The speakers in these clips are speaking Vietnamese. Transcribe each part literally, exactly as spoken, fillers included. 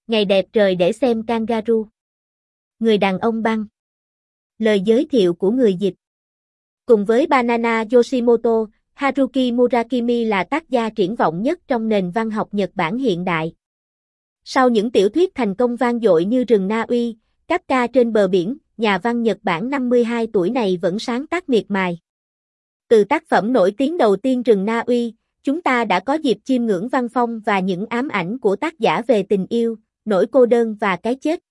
Ngày đẹp trời để xem kangaroo. Người đàn ông băng. Lời giới thiệu của người dịch. Cùng với Banana Yoshimoto, Haruki Murakami là tác gia triển vọng nhất trong nền văn học Nhật Bản hiện đại. Sau những tiểu thuyết thành công vang dội như Rừng Na Uy, Kafka trên bờ biển, nhà văn Nhật Bản năm mươi hai tuổi này vẫn sáng tác miệt mài. Từ tác phẩm nổi tiếng đầu tiên Rừng Na Uy, chúng ta đã có dịp chiêm ngưỡng văn phong và những ám ảnh của tác giả về tình yêu, nỗi cô đơn và cái chết.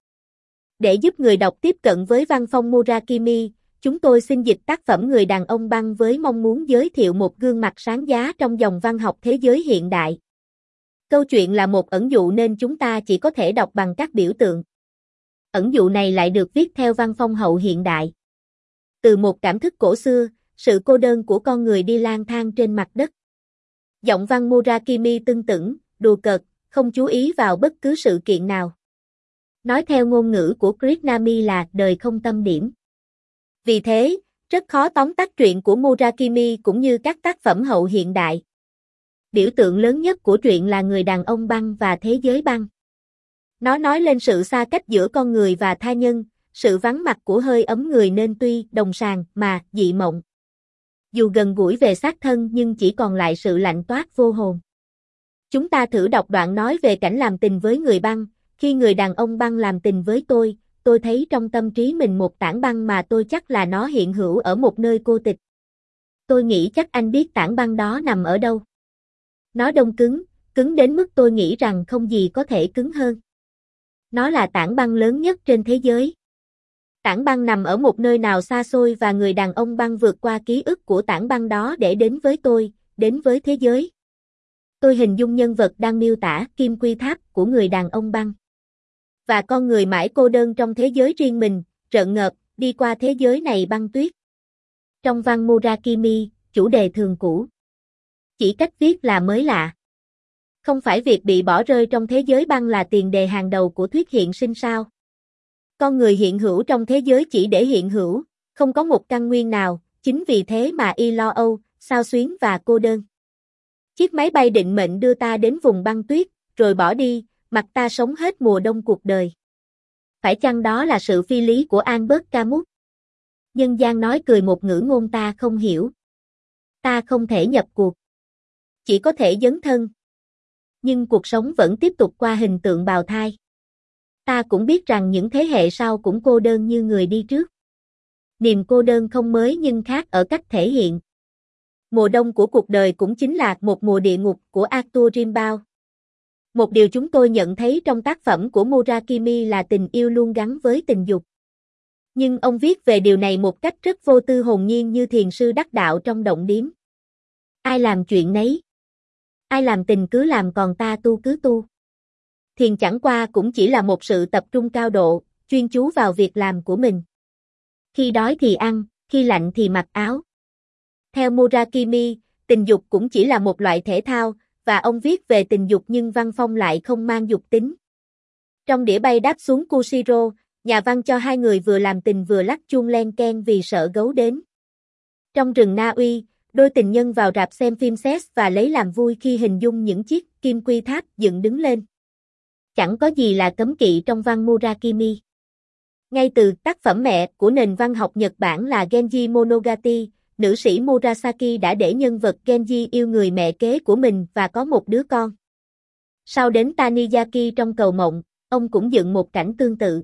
Để giúp người đọc tiếp cận với văn phong Murakami, chúng tôi xin dịch tác phẩm Người đàn ông băng với mong muốn giới thiệu một gương mặt sáng giá trong dòng văn học thế giới hiện đại. Câu chuyện là một ẩn dụ nên chúng ta chỉ có thể đọc bằng các biểu tượng. Ẩn dụ này lại được viết theo văn phong hậu hiện đại. Từ một cảm thức cổ xưa, sự cô đơn của con người đi lang thang trên mặt đất. Giọng văn Murakami tưng tửng, đùa cợt, không chú ý vào bất cứ sự kiện nào. Nói theo ngôn ngữ của Krishnami là đời không tâm điểm. Vì thế, rất khó tóm tắt truyện của Murakami cũng như các tác phẩm hậu hiện đại. Biểu tượng lớn nhất của truyện là người đàn ông băng và thế giới băng. Nó nói lên sự xa cách giữa con người và tha nhân, sự vắng mặt của hơi ấm người nên tuy đồng sàng mà dị mộng. Dù gần gũi về xác thân nhưng chỉ còn lại sự lạnh toát vô hồn. Chúng ta thử đọc đoạn nói về cảnh làm tình với người băng. Khi người đàn ông băng làm tình với tôi, tôi thấy trong tâm trí mình một tảng băng mà tôi chắc là nó hiện hữu ở một nơi cô tịch. Tôi nghĩ chắc anh biết tảng băng đó nằm ở đâu. Nó đông cứng, cứng đến mức tôi nghĩ rằng không gì có thể cứng hơn. Nó là tảng băng lớn nhất trên thế giới. Tảng băng nằm ở một nơi nào xa xôi và người đàn ông băng vượt qua ký ức của tảng băng đó để đến với tôi, đến với thế giới. Tôi hình dung nhân vật đang miêu tả kim quy tháp của người đàn ông băng. Và con người mãi cô đơn trong thế giới riêng mình, rợn ngợp, đi qua thế giới này băng tuyết. Trong văn Murakami, chủ đề thường cũ. Chỉ cách viết là mới lạ. Không phải việc bị bỏ rơi trong thế giới băng là tiền đề hàng đầu của thuyết hiện sinh sao? Con người hiện hữu trong thế giới chỉ để hiện hữu, không có một căn nguyên nào, chính vì thế mà y lo âu, xao xuyến và cô đơn. Chiếc máy bay định mệnh đưa ta đến vùng băng tuyết, rồi bỏ đi, mặc ta sống hết mùa đông cuộc đời. Phải chăng đó là sự phi lý của Albert Camus? Nhân gian nói cười một ngữ ngôn ta không hiểu. Ta không thể nhập cuộc. Chỉ có thể dấn thân. Nhưng cuộc sống vẫn tiếp tục qua hình tượng bào thai. Ta cũng biết rằng những thế hệ sau cũng cô đơn như người đi trước. Niềm cô đơn không mới nhưng khác ở cách thể hiện. Mùa đông của cuộc đời cũng chính là một mùa địa ngục của Arthur Rimbaud. Một điều chúng tôi nhận thấy trong tác phẩm của Murakami là tình yêu luôn gắn với tình dục. Nhưng ông viết về điều này một cách rất vô tư hồn nhiên như thiền sư đắc đạo trong động điếm. Ai làm chuyện nấy? Ai làm tình cứ làm còn ta tu cứ tu. Thiền chẳng qua cũng chỉ là một sự tập trung cao độ, chuyên chú vào việc làm của mình. Khi đói thì ăn, khi lạnh thì mặc áo. Theo Murakami, tình dục cũng chỉ là một loại thể thao, và ông viết về tình dục nhưng văn phong lại không mang dục tính. Trong đĩa bay đáp xuống Kushiro, nhà văn cho hai người vừa làm tình vừa lắc chuông len keng vì sợ gấu đến. Trong Rừng Na Uy, đôi tình nhân vào rạp xem phim sex và lấy làm vui khi hình dung những chiếc kim quy tháp dựng đứng lên. Chẳng có gì là cấm kỵ trong văn Murakami. Ngay từ tác phẩm mẹ của nền văn học Nhật Bản là Genji Monogatari, nữ sĩ Murasaki đã để nhân vật Genji yêu người mẹ kế của mình và có một đứa con. Sau đến Taniyaki trong Cầu Mộng, ông cũng dựng một cảnh tương tự.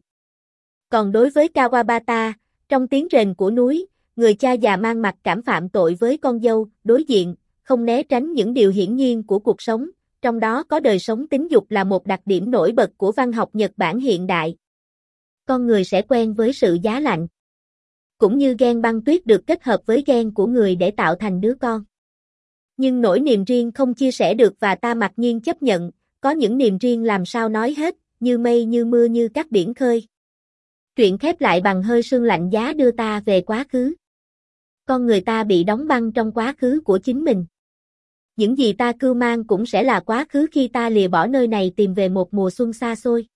Còn đối với Kawabata, trong Tiếng rền của núi, người cha già mang mặc cảm phạm tội với con dâu, đối diện, không né tránh những điều hiển nhiên của cuộc sống, trong đó có đời sống tính dục là một đặc điểm nổi bật của văn học Nhật Bản hiện đại. Con người sẽ quen với sự giá lạnh. Cũng như gen băng tuyết được kết hợp với gen của người để tạo thành đứa con. Nhưng nỗi niềm riêng không chia sẻ được và ta mặc nhiên chấp nhận, có những niềm riêng làm sao nói hết, như mây như mưa như các biển khơi. Truyện khép lại bằng hơi sương lạnh giá đưa ta về quá khứ. Con người ta bị đóng băng trong quá khứ của chính mình. Những gì ta cưu mang cũng sẽ là quá khứ khi ta lìa bỏ nơi này tìm về một mùa xuân xa xôi.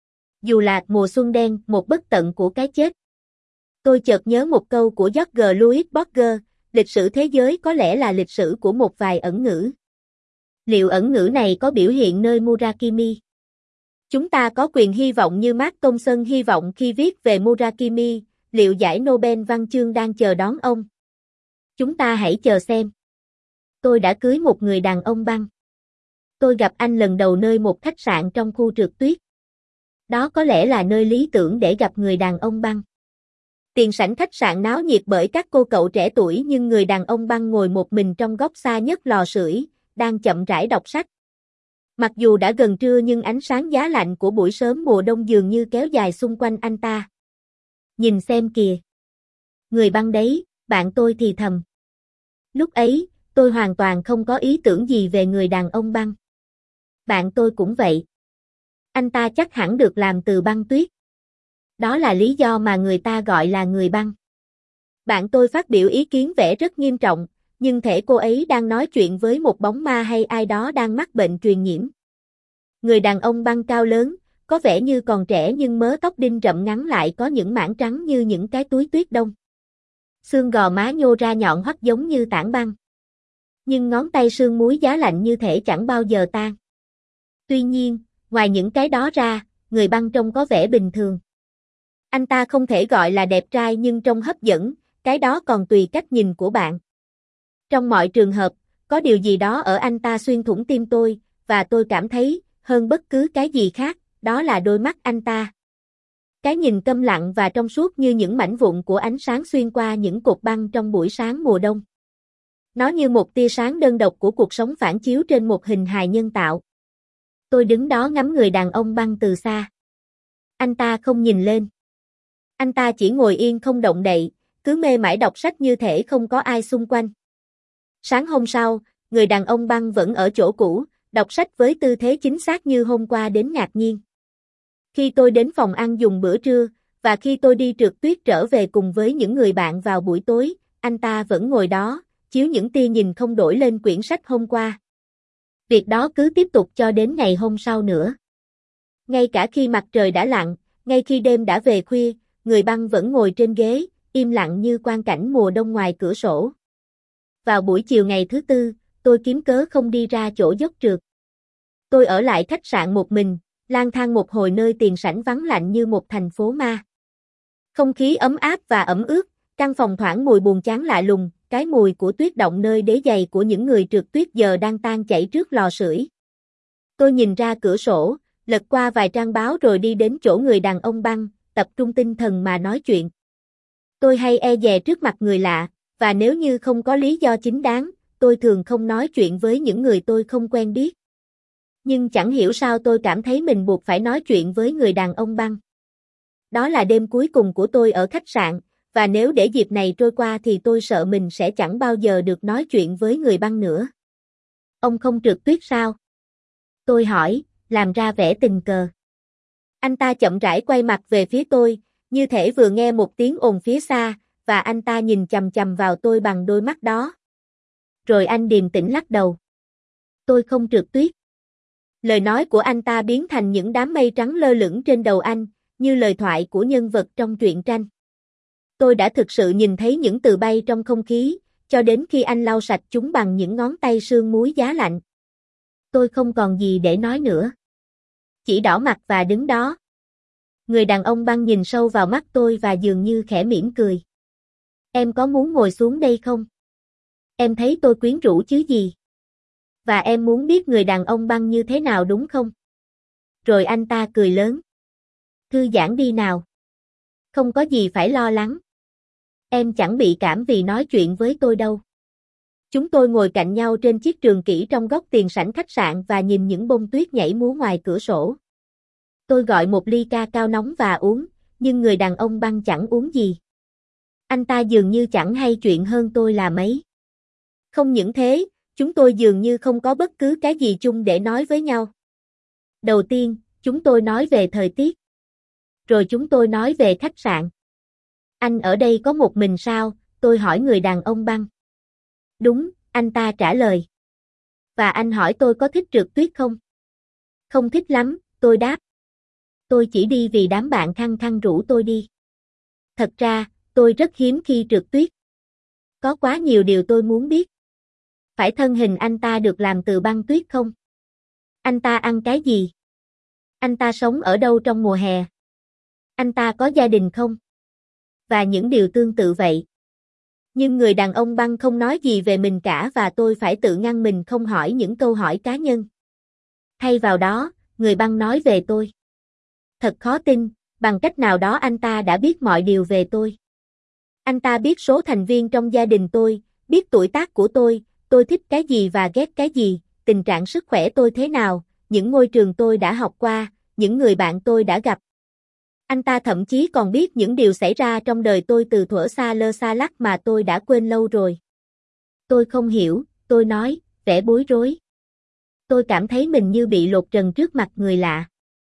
Dù là mùa xuân đen, một bất tận của cái chết. Tôi chợt nhớ một câu của Jorge Luis Borges, lịch sử thế giới có lẽ là lịch sử của một vài ẩn ngữ. Liệu ẩn ngữ này có biểu hiện nơi Murakami? Chúng ta có quyền hy vọng như Mark Thompson hy vọng khi viết về Murakami, liệu giải Nobel văn chương đang chờ đón ông? Chúng ta hãy chờ xem. Tôi đã cưới một người đàn ông băng. Tôi gặp anh lần đầu nơi một khách sạn trong khu trượt tuyết. Đó có lẽ là nơi lý tưởng để gặp người đàn ông băng. Tiền sảnh khách sạn náo nhiệt bởi các cô cậu trẻ tuổi nhưng người đàn ông băng ngồi một mình trong góc xa nhất lò sưởi, đang chậm rãi đọc sách. Mặc dù đã gần trưa nhưng ánh sáng giá lạnh của buổi sớm mùa đông dường như kéo dài xung quanh anh ta. Nhìn xem kìa. Người băng đấy, bạn tôi thì thầm. Lúc ấy, tôi hoàn toàn không có ý tưởng gì về người đàn ông băng. Bạn tôi cũng vậy. Anh ta chắc hẳn được làm từ băng tuyết. Đó là lý do mà người ta gọi là người băng. Bạn tôi phát biểu ý kiến vẻ rất nghiêm trọng, nhưng thể cô ấy đang nói chuyện với một bóng ma hay ai đó đang mắc bệnh truyền nhiễm. Người đàn ông băng cao lớn, có vẻ như còn trẻ nhưng mớ tóc đinh rậm ngắn lại có những mảng trắng như những cái túi tuyết đông. Xương gò má nhô ra nhọn hoắt giống như tảng băng. Nhưng ngón tay sương muối giá lạnh như thể chẳng bao giờ tan. Tuy nhiên, ngoài những cái đó ra, người băng trông có vẻ bình thường. Anh ta không thể gọi là đẹp trai nhưng trông hấp dẫn, cái đó còn tùy cách nhìn của bạn. Trong mọi trường hợp, có điều gì đó ở anh ta xuyên thủng tim tôi, và tôi cảm thấy, hơn bất cứ cái gì khác, đó là đôi mắt anh ta. Cái nhìn câm lặng và trong suốt như những mảnh vụn của ánh sáng xuyên qua những cột băng trong buổi sáng mùa đông. Nó như một tia sáng đơn độc của cuộc sống phản chiếu trên một hình hài nhân tạo. Tôi đứng đó ngắm người đàn ông băng từ xa. Anh ta không nhìn lên. Anh ta chỉ ngồi yên không động đậy, cứ mê mải đọc sách như thể không có ai xung quanh. Sáng hôm sau, người đàn ông băng vẫn ở chỗ cũ, đọc sách với tư thế chính xác như hôm qua đến ngạc nhiên. Khi tôi đến phòng ăn dùng bữa trưa, và khi tôi đi trượt tuyết trở về cùng với những người bạn vào buổi tối, anh ta vẫn ngồi đó, chiếu những tia nhìn không đổi lên quyển sách hôm qua. Việc đó cứ tiếp tục cho đến ngày hôm sau nữa. Ngay cả khi mặt trời đã lặn, ngay khi đêm đã về khuya, người băng vẫn ngồi trên ghế, im lặng như quang cảnh mùa đông ngoài cửa sổ. Vào buổi chiều ngày thứ tư, tôi kiếm cớ không đi ra chỗ dốc trượt. Tôi ở lại khách sạn một mình, lang thang một hồi nơi tiền sảnh vắng lạnh như một thành phố ma. Không khí ấm áp và ẩm ướt, căn phòng thoảng mùi buồn chán lạ lùng, cái mùi của tuyết động nơi đế giày của những người trượt tuyết giờ đang tan chảy trước lò sưởi. Tôi nhìn ra cửa sổ, lật qua vài trang báo rồi đi đến chỗ người đàn ông băng, tập trung tinh thần mà nói chuyện. Tôi hay e dè trước mặt người lạ, và nếu như không có lý do chính đáng, tôi thường không nói chuyện với những người tôi không quen biết. Nhưng chẳng hiểu sao tôi cảm thấy mình buộc phải nói chuyện với người đàn ông băng. Đó là đêm cuối cùng của tôi ở khách sạn, và nếu để dịp này trôi qua thì tôi sợ mình sẽ chẳng bao giờ được nói chuyện với người băng nữa. Ông không trượt tuyết sao? Tôi hỏi, làm ra vẻ tình cờ. Anh ta chậm rãi quay mặt về phía tôi, như thể vừa nghe một tiếng ồn phía xa, và anh ta nhìn chằm chằm vào tôi bằng đôi mắt đó. Rồi anh điềm tĩnh lắc đầu. Tôi không trượt tuyết. Lời nói của anh ta biến thành những đám mây trắng lơ lửng trên đầu anh, như lời thoại của nhân vật trong truyện tranh. Tôi đã thực sự nhìn thấy những từ bay trong không khí, cho đến khi anh lau sạch chúng bằng những ngón tay sương muối giá lạnh. Tôi không còn gì để nói nữa. Chỉ đỏ mặt và đứng đó. Người đàn ông băng nhìn sâu vào mắt tôi và dường như khẽ mỉm cười. Em có muốn ngồi xuống đây không? Em thấy tôi quyến rũ chứ gì? Và em muốn biết người đàn ông băng như thế nào đúng không? Rồi anh ta cười lớn. Thư giãn đi nào. Không có gì phải lo lắng. Em chẳng bị cảm vì nói chuyện với tôi đâu. Chúng tôi ngồi cạnh nhau trên chiếc trường kỷ trong góc tiền sảnh khách sạn và nhìn những bông tuyết nhảy múa ngoài cửa sổ. Tôi gọi một ly ca cao nóng và uống, nhưng người đàn ông băng chẳng uống gì. Anh ta dường như chẳng hay chuyện hơn tôi là mấy. Không những thế, chúng tôi dường như không có bất cứ cái gì chung để nói với nhau. Đầu tiên, chúng tôi nói về thời tiết. Rồi chúng tôi nói về khách sạn. Anh ở đây có một mình sao? Tôi hỏi người đàn ông băng. Đúng, anh ta trả lời. Và anh hỏi tôi có thích trượt tuyết không? Không thích lắm, tôi đáp. Tôi chỉ đi vì đám bạn khăng khăng rủ tôi đi. Thật ra, tôi rất hiếm khi trượt tuyết. Có quá nhiều điều tôi muốn biết. Phải thân hình anh ta được làm từ băng tuyết không? Anh ta ăn cái gì? Anh ta sống ở đâu trong mùa hè? Anh ta có gia đình không? Và những điều tương tự vậy. Nhưng người đàn ông băng không nói gì về mình cả và tôi phải tự ngăn mình không hỏi những câu hỏi cá nhân. Thay vào đó, người băng nói về tôi. Thật khó tin, bằng cách nào đó anh ta đã biết mọi điều về tôi. Anh ta biết số thành viên trong gia đình tôi, biết tuổi tác của tôi, tôi thích cái gì và ghét cái gì, tình trạng sức khỏe tôi thế nào, những ngôi trường tôi đã học qua, những người bạn tôi đã gặp. Anh ta thậm chí còn biết những điều xảy ra trong đời tôi từ thuở xa lơ xa lắc mà tôi đã quên lâu rồi. Tôi không hiểu, tôi nói, vẻ bối rối. Tôi cảm thấy mình như bị lột trần trước mặt người lạ.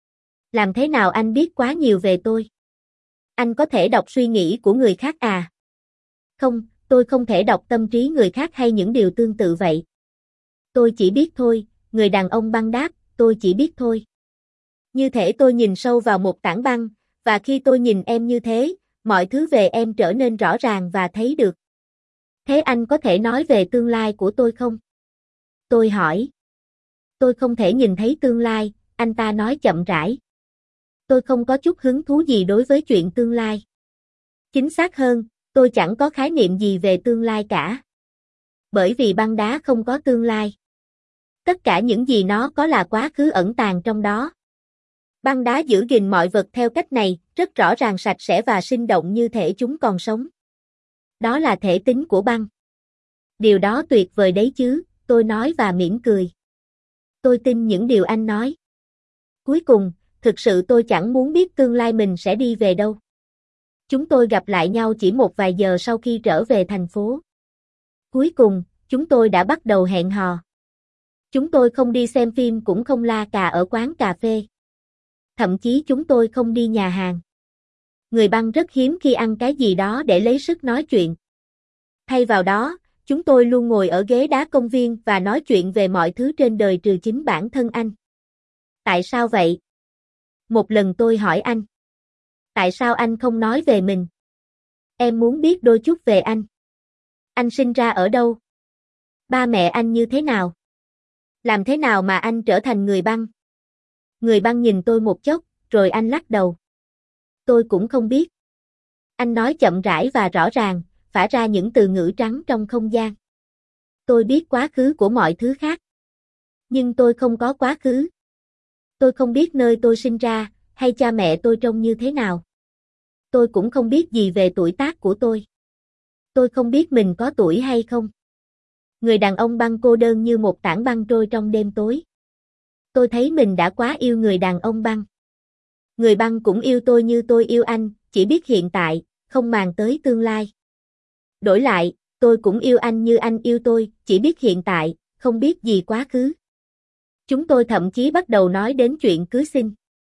Làm thế nào anh biết quá nhiều về tôi? Anh có thể đọc suy nghĩ của người khác à? Không, tôi không thể đọc tâm trí người khác hay những điều tương tự vậy. Tôi chỉ biết thôi, người đàn ông băng đáp, tôi chỉ biết thôi. Như thể tôi nhìn sâu vào một tảng băng, và khi tôi nhìn em như thế, mọi thứ về em trở nên rõ ràng và thấy được. Thế anh có thể nói về tương lai của tôi không? Tôi hỏi. Tôi không thể nhìn thấy tương lai, anh ta nói chậm rãi. Tôi không có chút hứng thú gì đối với chuyện tương lai. Chính xác hơn, tôi chẳng có khái niệm gì về tương lai cả. Bởi vì băng đá không có tương lai. Tất cả những gì nó có là quá khứ ẩn tàng trong đó. Băng đá giữ gìn mọi vật theo cách này, rất rõ ràng, sạch sẽ và sinh động như thể chúng còn sống. Đó là thể tính của băng. Điều đó tuyệt vời đấy chứ, tôi nói và mỉm cười. Tôi tin những điều anh nói. Cuối cùng, thực sự tôi chẳng muốn biết tương lai mình sẽ đi về đâu. Chúng tôi gặp lại nhau chỉ một vài giờ sau khi trở về thành phố. Cuối cùng, chúng tôi đã bắt đầu hẹn hò. Chúng tôi không đi xem phim cũng không la cà ở quán cà phê. Thậm chí chúng tôi không đi nhà hàng. Người băng rất hiếm khi ăn cái gì đó để lấy sức nói chuyện. Thay vào đó, chúng tôi luôn ngồi ở ghế đá công viên và nói chuyện về mọi thứ trên đời trừ chính bản thân anh. Tại sao vậy? Một lần tôi hỏi anh. Tại sao anh không nói về mình? Em muốn biết đôi chút về anh. Anh sinh ra ở đâu? Ba mẹ anh như thế nào? Làm thế nào mà anh trở thành người băng? Người băng nhìn tôi một chốc, rồi anh lắc đầu. Tôi cũng không biết. Anh nói chậm rãi và rõ ràng, phả ra những từ ngữ trắng trong không gian. Tôi biết quá khứ của mọi thứ khác. Nhưng tôi không có quá khứ. Tôi không biết nơi tôi sinh ra, hay cha mẹ tôi trông như thế nào. Tôi cũng không biết gì về tuổi tác của tôi. Tôi không biết mình có tuổi hay không. Người đàn ông băng cô đơn như một tảng băng trôi trong đêm tối. Tôi thấy mình đã quá yêu người đàn ông băng. Người băng cũng yêu tôi như tôi yêu anh, chỉ biết hiện tại, không màng tới tương lai. Đổi lại, tôi cũng yêu anh như anh yêu tôi, chỉ biết hiện tại, không biết gì quá khứ. Chúng tôi thậm chí bắt đầu nói đến chuyện cưới xin.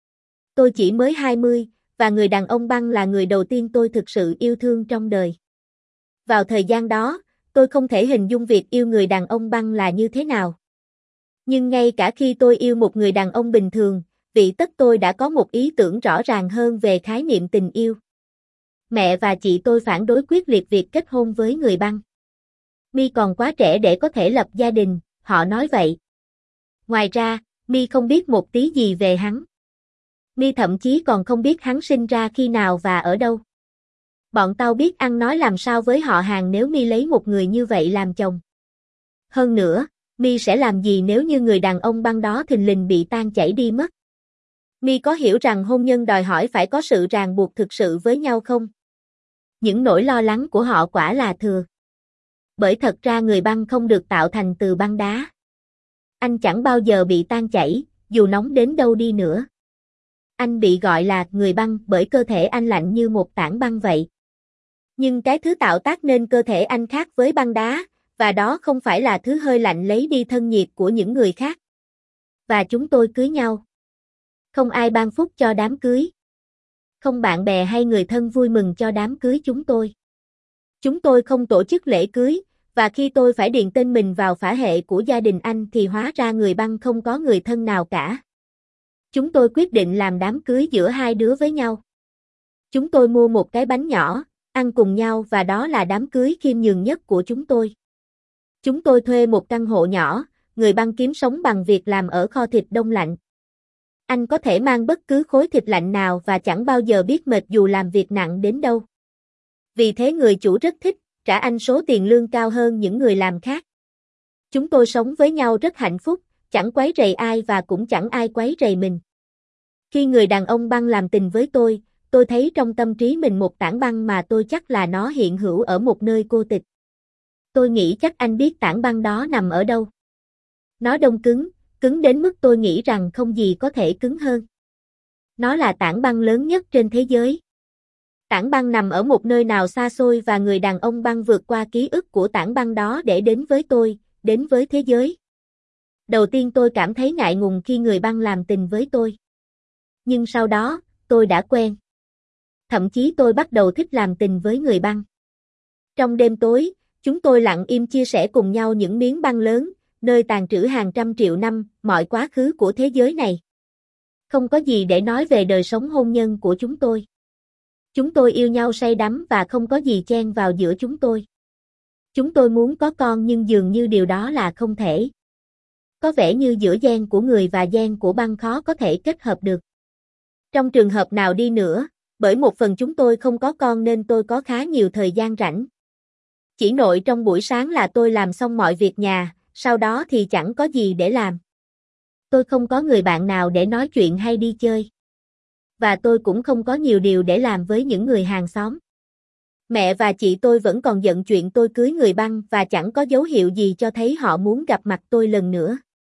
Tôi chỉ mới hai mươi, và người đàn ông băng là người đầu tiên tôi thực sự yêu thương trong đời. Vào thời gian đó, tôi không thể hình dung việc yêu người đàn ông băng là như thế nào. Nhưng ngay cả khi tôi yêu một người đàn ông bình thường, vị tất tôi đã có một ý tưởng rõ ràng hơn về khái niệm tình yêu. Mẹ và chị tôi phản đối quyết liệt việc kết hôn với người băng. Mi còn quá trẻ để có thể lập gia đình, họ nói vậy. Ngoài ra, Mi không biết một tí gì về hắn. Mi thậm chí còn không biết hắn sinh ra khi nào và ở đâu. Bọn tao biết ăn nói làm sao với họ hàng nếu Mi lấy một người như vậy làm chồng. Hơn nữa, Mi sẽ làm gì nếu như người đàn ông băng đó thình lình bị tan chảy đi mất? Mi có hiểu rằng hôn nhân đòi hỏi phải có sự ràng buộc thực sự với nhau không? Những nỗi lo lắng của họ quả là thừa. Bởi thật ra người băng không được tạo thành từ băng đá. Anh chẳng bao giờ bị tan chảy, dù nóng đến đâu đi nữa. Anh bị gọi là người băng bởi cơ thể anh lạnh như một tảng băng vậy. Nhưng cái thứ tạo tác nên cơ thể anh khác với băng đá, và đó không phải là thứ hơi lạnh lấy đi thân nhiệt của những người khác. Và chúng tôi cưới nhau. Không ai ban phúc cho đám cưới. Không bạn bè hay người thân vui mừng cho đám cưới chúng tôi. Chúng tôi không tổ chức lễ cưới, và khi tôi phải điền tên mình vào phả hệ của gia đình anh thì hóa ra người băng không có người thân nào cả. Chúng tôi quyết định làm đám cưới giữa hai đứa với nhau. Chúng tôi mua một cái bánh nhỏ, ăn cùng nhau và đó là đám cưới khiêm nhường nhất của chúng tôi. Chúng tôi thuê một căn hộ nhỏ, người băng kiếm sống bằng việc làm ở kho thịt đông lạnh. Anh có thể mang bất cứ khối thịt lạnh nào và chẳng bao giờ biết mệt dù làm việc nặng đến đâu. Vì thế người chủ rất thích, trả anh số tiền lương cao hơn những người làm khác. Chúng tôi sống với nhau rất hạnh phúc, chẳng quấy rầy ai và cũng chẳng ai quấy rầy mình. Khi người đàn ông băng làm tình với tôi, tôi thấy trong tâm trí mình một tảng băng mà tôi chắc là nó hiện hữu ở một nơi cô tịch. Tôi nghĩ chắc anh biết tảng băng đó nằm ở đâu. Nó đông cứng, cứng đến mức tôi nghĩ rằng không gì có thể cứng hơn. Nó là tảng băng lớn nhất trên thế giới. Tảng băng nằm ở một nơi nào xa xôi và người đàn ông băng vượt qua ký ức của tảng băng đó để đến với tôi, đến với thế giới. Đầu tiên tôi cảm thấy ngại ngùng khi người băng làm tình với tôi. Nhưng sau đó, tôi đã quen. Thậm chí tôi bắt đầu thích làm tình với người băng. Trong đêm tối, chúng tôi lặng im chia sẻ cùng nhau những miếng băng lớn, nơi tàng trữ hàng trăm triệu năm, mọi quá khứ của thế giới này. Không có gì để nói về đời sống hôn nhân của chúng tôi. Chúng tôi yêu nhau say đắm và không có gì chen vào giữa chúng tôi. Chúng tôi muốn có con nhưng dường như điều đó là không thể. Có vẻ như giữa gen của người và gen của băng khó có thể kết hợp được. Trong trường hợp nào đi nữa, bởi một phần chúng tôi không có con nên tôi có khá nhiều thời gian rảnh. Chỉ nội trong buổi sáng là tôi làm xong mọi việc nhà, sau đó thì chẳng có gì để làm. Tôi không có người bạn nào để nói chuyện hay đi chơi. Và tôi cũng không có nhiều điều để làm với những người hàng xóm. Mẹ và chị tôi vẫn còn giận chuyện tôi cưới người băng và chẳng có dấu hiệu gì cho thấy họ muốn gặp mặt tôi lần nữa.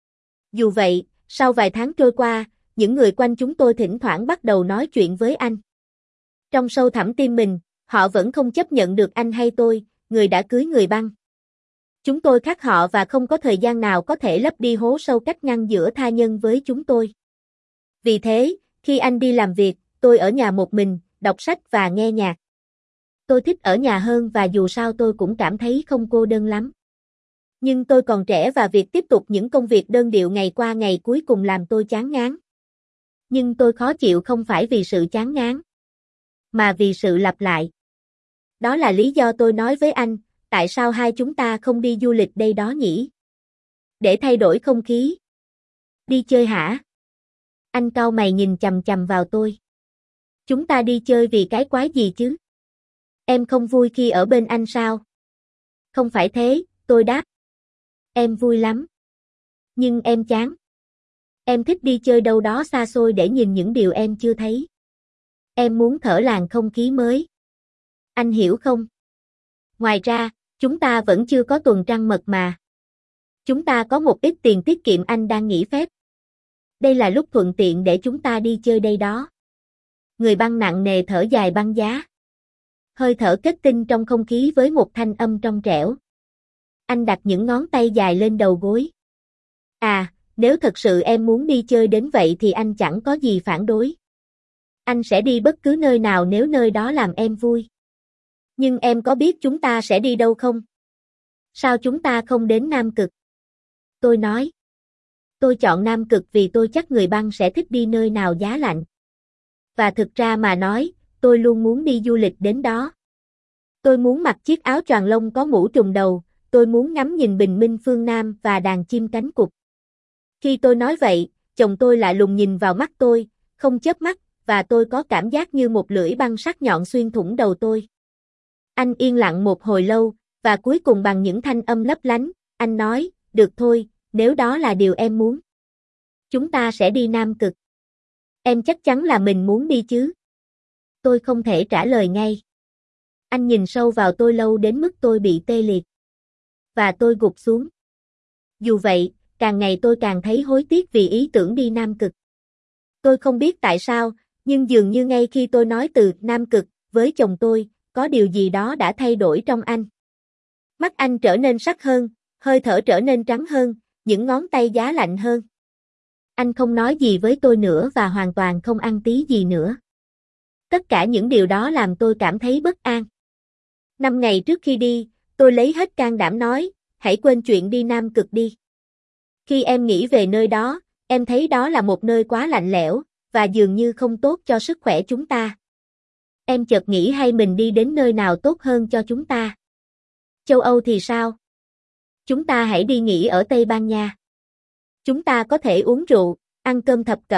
Dù vậy, sau vài tháng trôi qua, những người quanh chúng tôi thỉnh thoảng bắt đầu nói chuyện với anh. Trong sâu thẳm tim mình, họ vẫn không chấp nhận được anh hay tôi, người đã cưới người băng. Chúng tôi khác họ và không có thời gian nào có thể lấp đi hố sâu cách ngăn giữa tha nhân với chúng tôi. Vì thế, khi anh đi làm việc, tôi ở nhà một mình, đọc sách và nghe nhạc. Tôi thích ở nhà hơn và dù sao tôi cũng cảm thấy không cô đơn lắm. Nhưng tôi còn trẻ và việc tiếp tục những công việc đơn điệu ngày qua ngày cuối cùng làm tôi chán ngán. Nhưng tôi khó chịu không phải vì sự chán ngán, mà vì sự lặp lại. Đó là lý do tôi nói với anh, tại sao hai chúng ta không đi du lịch đây đó nhỉ? Để thay đổi không khí. Đi chơi hả? Anh cau mày nhìn chằm chằm vào tôi. Chúng ta đi chơi vì cái quái gì chứ? Em không vui khi ở bên anh sao? Không phải thế, tôi đáp. Em vui lắm. Nhưng em chán. Em thích đi chơi đâu đó xa xôi để nhìn những điều em chưa thấy. Em muốn thở làn không khí mới. Anh hiểu không? Ngoài ra, chúng ta vẫn chưa có tuần trăng mật mà. Chúng ta có một ít tiền tiết kiệm anh đang nghỉ phép. Đây là lúc thuận tiện để chúng ta đi chơi đây đó. Người băng nặng nề thở dài băng giá. Hơi thở kết tinh trong không khí với một thanh âm trong trẻo. Anh đặt những ngón tay dài lên đầu gối. À, nếu thật sự em muốn đi chơi đến vậy thì anh chẳng có gì phản đối. Anh sẽ đi bất cứ nơi nào nếu nơi đó làm em vui. Nhưng em có biết chúng ta sẽ đi đâu không? Sao chúng ta không đến Nam Cực? Tôi nói. Tôi chọn Nam Cực vì tôi chắc người băng sẽ thích đi nơi nào giá lạnh. Và thực ra mà nói, tôi luôn muốn đi du lịch đến đó. Tôi muốn mặc chiếc áo choàng lông có mũ trùm đầu, tôi muốn ngắm nhìn bình minh phương Nam và đàn chim cánh cụt. Khi tôi nói vậy, chồng tôi lại lùng nhìn vào mắt tôi, không chớp mắt, và tôi có cảm giác như một lưỡi băng sắc nhọn xuyên thủng đầu tôi. Anh yên lặng một hồi lâu, và cuối cùng bằng những thanh âm lấp lánh, anh nói, được thôi, nếu đó là điều em muốn. Chúng ta sẽ đi Nam Cực. Em chắc chắn là mình muốn đi chứ? Tôi không thể trả lời ngay. Anh nhìn sâu vào tôi lâu đến mức tôi bị tê liệt. Và tôi gục xuống. Dù vậy, càng ngày tôi càng thấy hối tiếc vì ý tưởng đi Nam Cực. Tôi không biết tại sao, nhưng dường như ngay khi tôi nói từ Nam Cực với chồng tôi, có điều gì đó đã thay đổi trong anh. Mắt anh trở nên sắc hơn, hơi thở trở nên trắng hơn, những ngón tay giá lạnh hơn. Anh không nói gì với tôi nữa và hoàn toàn không ăn tí gì nữa. Tất cả những điều đó làm tôi cảm thấy bất an. Năm ngày trước khi đi, tôi lấy hết can đảm nói, hãy quên chuyện đi Nam Cực đi. Khi em nghĩ về nơi đó, em thấy đó là một nơi quá lạnh lẽo, và dường như không tốt cho sức khỏe chúng ta. Em chợt nghĩ hay mình đi đến nơi nào tốt hơn cho chúng ta. Châu Âu thì sao? Chúng ta hãy đi nghỉ ở Tây Ban Nha. Chúng ta có thể uống rượu, ăn cơm thập cẩm,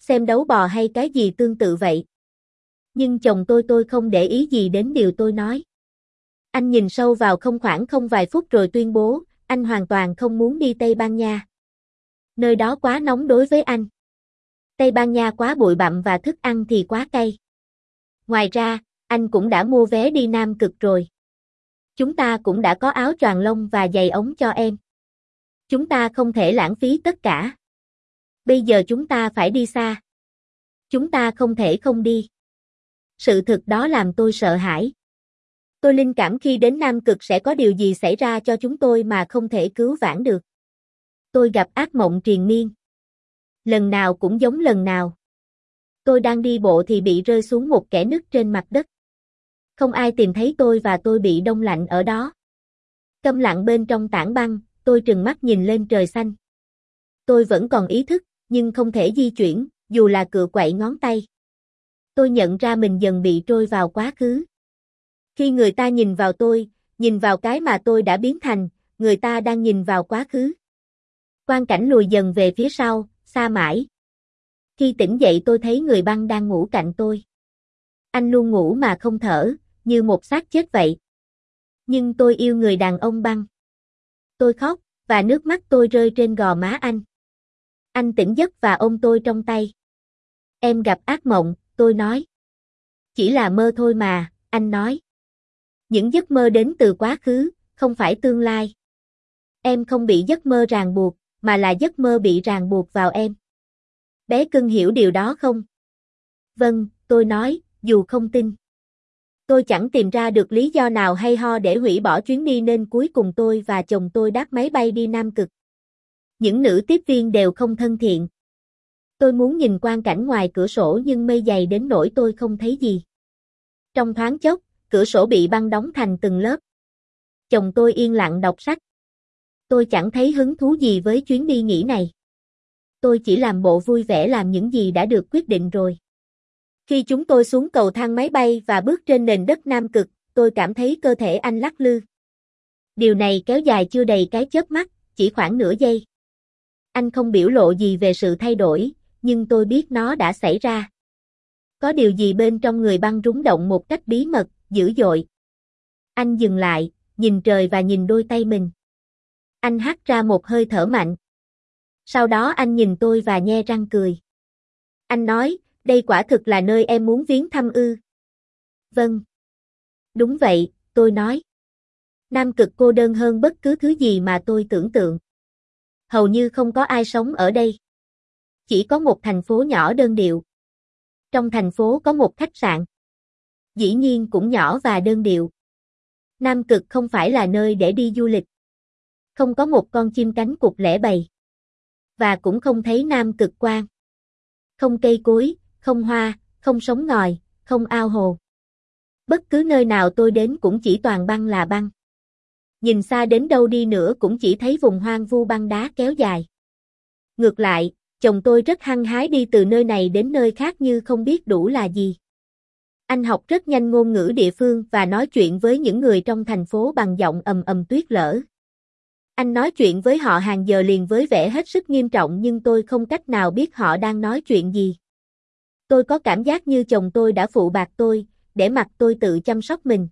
xem đấu bò hay cái gì tương tự vậy. Nhưng chồng tôi tôi không để ý gì đến điều tôi nói. Anh nhìn sâu vào không khoảng không vài phút rồi tuyên bố, anh hoàn toàn không muốn đi Tây Ban Nha. Nơi đó quá nóng đối với anh. Tây Ban Nha quá bụi bặm và thức ăn thì quá cay. Ngoài ra, anh cũng đã mua vé đi Nam Cực rồi. Chúng ta cũng đã có áo choàng lông và giày ống cho em. Chúng ta không thể lãng phí tất cả. Bây giờ chúng ta phải đi xa. Chúng ta không thể không đi. Sự thực đó làm tôi sợ hãi. Tôi linh cảm khi đến Nam Cực sẽ có điều gì xảy ra cho chúng tôi mà không thể cứu vãn được. Tôi gặp ác mộng triền miên. Lần nào cũng giống lần nào. Tôi đang đi bộ thì bị rơi xuống một kẽ nứt trên mặt đất. Không ai tìm thấy tôi và tôi bị đông lạnh ở đó. Câm lặng bên trong tảng băng, tôi trừng mắt nhìn lên trời xanh. Tôi vẫn còn ý thức, nhưng không thể di chuyển, dù là cựa quậy ngón tay. Tôi nhận ra mình dần bị trôi vào quá khứ. Khi người ta nhìn vào tôi, nhìn vào cái mà tôi đã biến thành, người ta đang nhìn vào quá khứ. Quang cảnh lùi dần về phía sau, xa mãi. Khi tỉnh dậy tôi thấy người băng đang ngủ cạnh tôi. Anh luôn ngủ mà không thở, như một xác chết vậy. Nhưng tôi yêu người đàn ông băng. Tôi khóc, và nước mắt tôi rơi trên gò má anh. Anh tỉnh giấc và ôm tôi trong tay. Em gặp ác mộng, tôi nói. Chỉ là mơ thôi mà, anh nói. Những giấc mơ đến từ quá khứ, không phải tương lai. Em không bị giấc mơ ràng buộc, mà là giấc mơ bị ràng buộc vào em. Bé cưng hiểu điều đó không? Vâng, tôi nói, dù không tin. Tôi chẳng tìm ra được lý do nào hay ho để hủy bỏ chuyến đi nên cuối cùng tôi và chồng tôi đáp máy bay đi Nam Cực. Những nữ tiếp viên đều không thân thiện. Tôi muốn nhìn quang cảnh ngoài cửa sổ nhưng mây dày đến nỗi tôi không thấy gì. Trong thoáng chốc, cửa sổ bị băng đóng thành từng lớp. Chồng tôi yên lặng đọc sách. Tôi chẳng thấy hứng thú gì với chuyến đi nghỉ này. Tôi chỉ làm bộ vui vẻ làm những gì đã được quyết định rồi. Khi chúng tôi xuống cầu thang máy bay và bước trên nền đất Nam Cực, tôi cảm thấy cơ thể anh lắc lư. Điều này kéo dài chưa đầy cái chớp mắt, chỉ khoảng nửa giây. Anh không biểu lộ gì về sự thay đổi, nhưng tôi biết nó đã xảy ra. Có điều gì bên trong người băng rung động một cách bí mật, dữ dội. Anh dừng lại, nhìn trời và nhìn đôi tay mình. Anh hắt ra một hơi thở mạnh. Sau đó anh nhìn tôi và nhe răng cười. Anh nói, đây quả thực là nơi em muốn viếng thăm ư. Vâng. Đúng vậy, tôi nói. Nam Cực cô đơn hơn bất cứ thứ gì mà tôi tưởng tượng. Hầu như không có ai sống ở đây. Chỉ có một thành phố nhỏ đơn điệu. Trong thành phố có một khách sạn. Dĩ nhiên cũng nhỏ và đơn điệu. Nam Cực không phải là nơi để đi du lịch. Không có một con chim cánh cụt lẻ bầy. Và cũng không thấy Nam Cực quang. Không cây cối, không hoa, không sóng ngòi, không ao hồ. Bất cứ nơi nào tôi đến cũng chỉ toàn băng là băng. Nhìn xa đến đâu đi nữa cũng chỉ thấy vùng hoang vu băng đá kéo dài. Ngược lại, chồng tôi rất hăng hái đi từ nơi này đến nơi khác như không biết đủ là gì. Anh học rất nhanh ngôn ngữ địa phương và nói chuyện với những người trong thành phố bằng giọng ầm ầm tuyết lở. Anh nói chuyện với họ hàng giờ liền với vẻ hết sức nghiêm trọng nhưng tôi không cách nào biết họ đang nói chuyện gì. Tôi có cảm giác như chồng tôi đã phụ bạc tôi, để mặc tôi tự chăm sóc mình.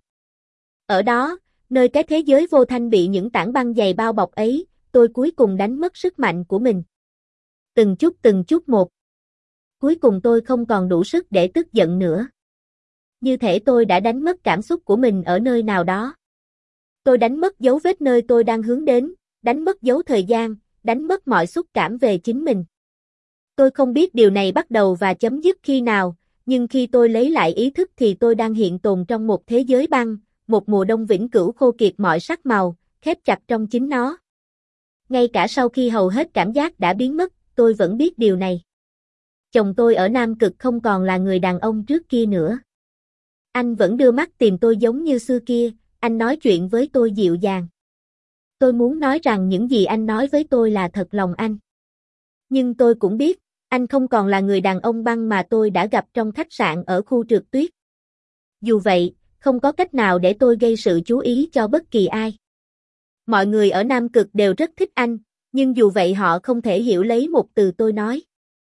Ở đó, nơi cái thế giới vô thanh bị những tảng băng dày bao bọc ấy, tôi cuối cùng đánh mất sức mạnh của mình. Từng chút từng chút một. Cuối cùng tôi không còn đủ sức để tức giận nữa. Như thể tôi đã đánh mất cảm xúc của mình ở nơi nào đó. Tôi đánh mất dấu vết nơi tôi đang hướng đến, đánh mất dấu thời gian, đánh mất mọi xúc cảm về chính mình. Tôi không biết điều này bắt đầu và chấm dứt khi nào, nhưng khi tôi lấy lại ý thức thì tôi đang hiện tồn trong một thế giới băng, một mùa đông vĩnh cửu khô kiệt mọi sắc màu, khép chặt trong chính nó. Ngay cả sau khi hầu hết cảm giác đã biến mất, tôi vẫn biết điều này. Chồng tôi ở Nam Cực không còn là người đàn ông trước kia nữa. Anh vẫn đưa mắt tìm tôi giống như xưa kia, anh nói chuyện với tôi dịu dàng. Tôi muốn nói rằng những gì anh nói với tôi là thật lòng anh. Nhưng tôi cũng biết, anh không còn là người đàn ông băng mà tôi đã gặp trong khách sạn ở khu trượt tuyết. Dù vậy, không có cách nào để tôi gây sự chú ý cho bất kỳ ai. Mọi người ở Nam Cực đều rất thích anh, nhưng dù vậy họ không thể hiểu lấy một từ tôi nói.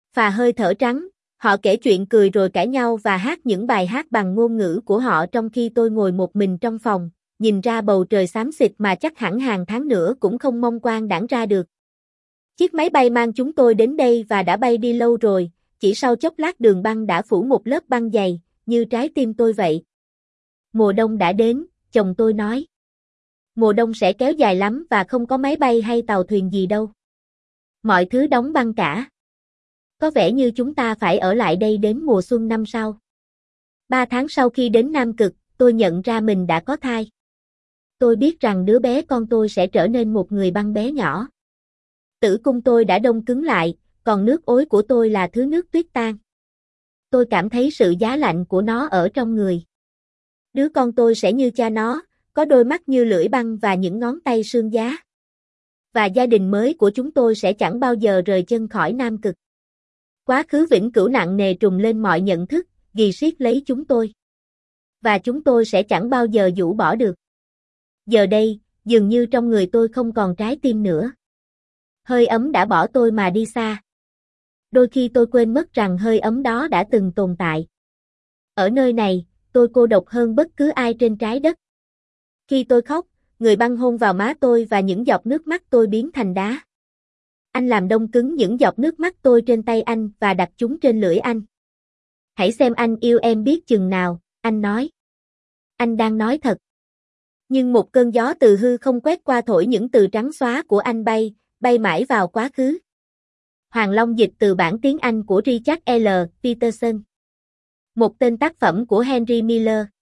Phà hơi thở trắng, họ kể chuyện cười rồi cãi nhau và hát những bài hát bằng ngôn ngữ của họ trong khi tôi ngồi một mình trong phòng, nhìn ra bầu trời xám xịt mà chắc hẳn hàng tháng nữa cũng không mong quang đãng ra được. Chiếc máy bay mang chúng tôi đến đây và đã bay đi lâu rồi, chỉ sau chốc lát đường băng đã phủ một lớp băng dày, như trái tim tôi vậy. Mùa đông đã đến, chồng tôi nói. Mùa đông sẽ kéo dài lắm và không có máy bay hay tàu thuyền gì đâu. Mọi thứ đóng băng cả. Có vẻ như chúng ta phải ở lại đây đến mùa xuân năm sau. Ba tháng sau khi đến Nam Cực, tôi nhận ra mình đã có thai. Tôi biết rằng đứa bé con tôi sẽ trở nên một người băng bé nhỏ. Tử cung tôi đã đông cứng lại, còn nước ối của tôi là thứ nước tuyết tan. Tôi cảm thấy sự giá lạnh của nó ở trong người. Đứa con tôi sẽ như cha nó, có đôi mắt như lưỡi băng và những ngón tay sương giá. Và gia đình mới của chúng tôi sẽ chẳng bao giờ rời chân khỏi Nam Cực. Quá khứ vĩnh cửu nặng nề trùng lên mọi nhận thức, ghì siết lấy chúng tôi. Và chúng tôi sẽ chẳng bao giờ rũ bỏ được. Giờ đây, dường như trong người tôi không còn trái tim nữa. Hơi ấm đã bỏ tôi mà đi xa. Đôi khi tôi quên mất rằng hơi ấm đó đã từng tồn tại. Ở nơi này, tôi cô độc hơn bất cứ ai trên trái đất. Khi tôi khóc, người băng hôn vào má tôi và những giọt nước mắt tôi biến thành đá. Anh làm đông cứng những giọt nước mắt tôi trên tay anh và đặt chúng trên lưỡi anh. Hãy xem anh yêu em biết chừng nào, anh nói. Anh đang nói thật. Nhưng một cơn gió từ hư không quét qua thổi những từ trắng xóa của anh bay, bay mãi vào quá khứ. Hoàng Long dịch từ bản tiếng Anh của Richard L. Peterson. Một tên tác phẩm của Henry Miller.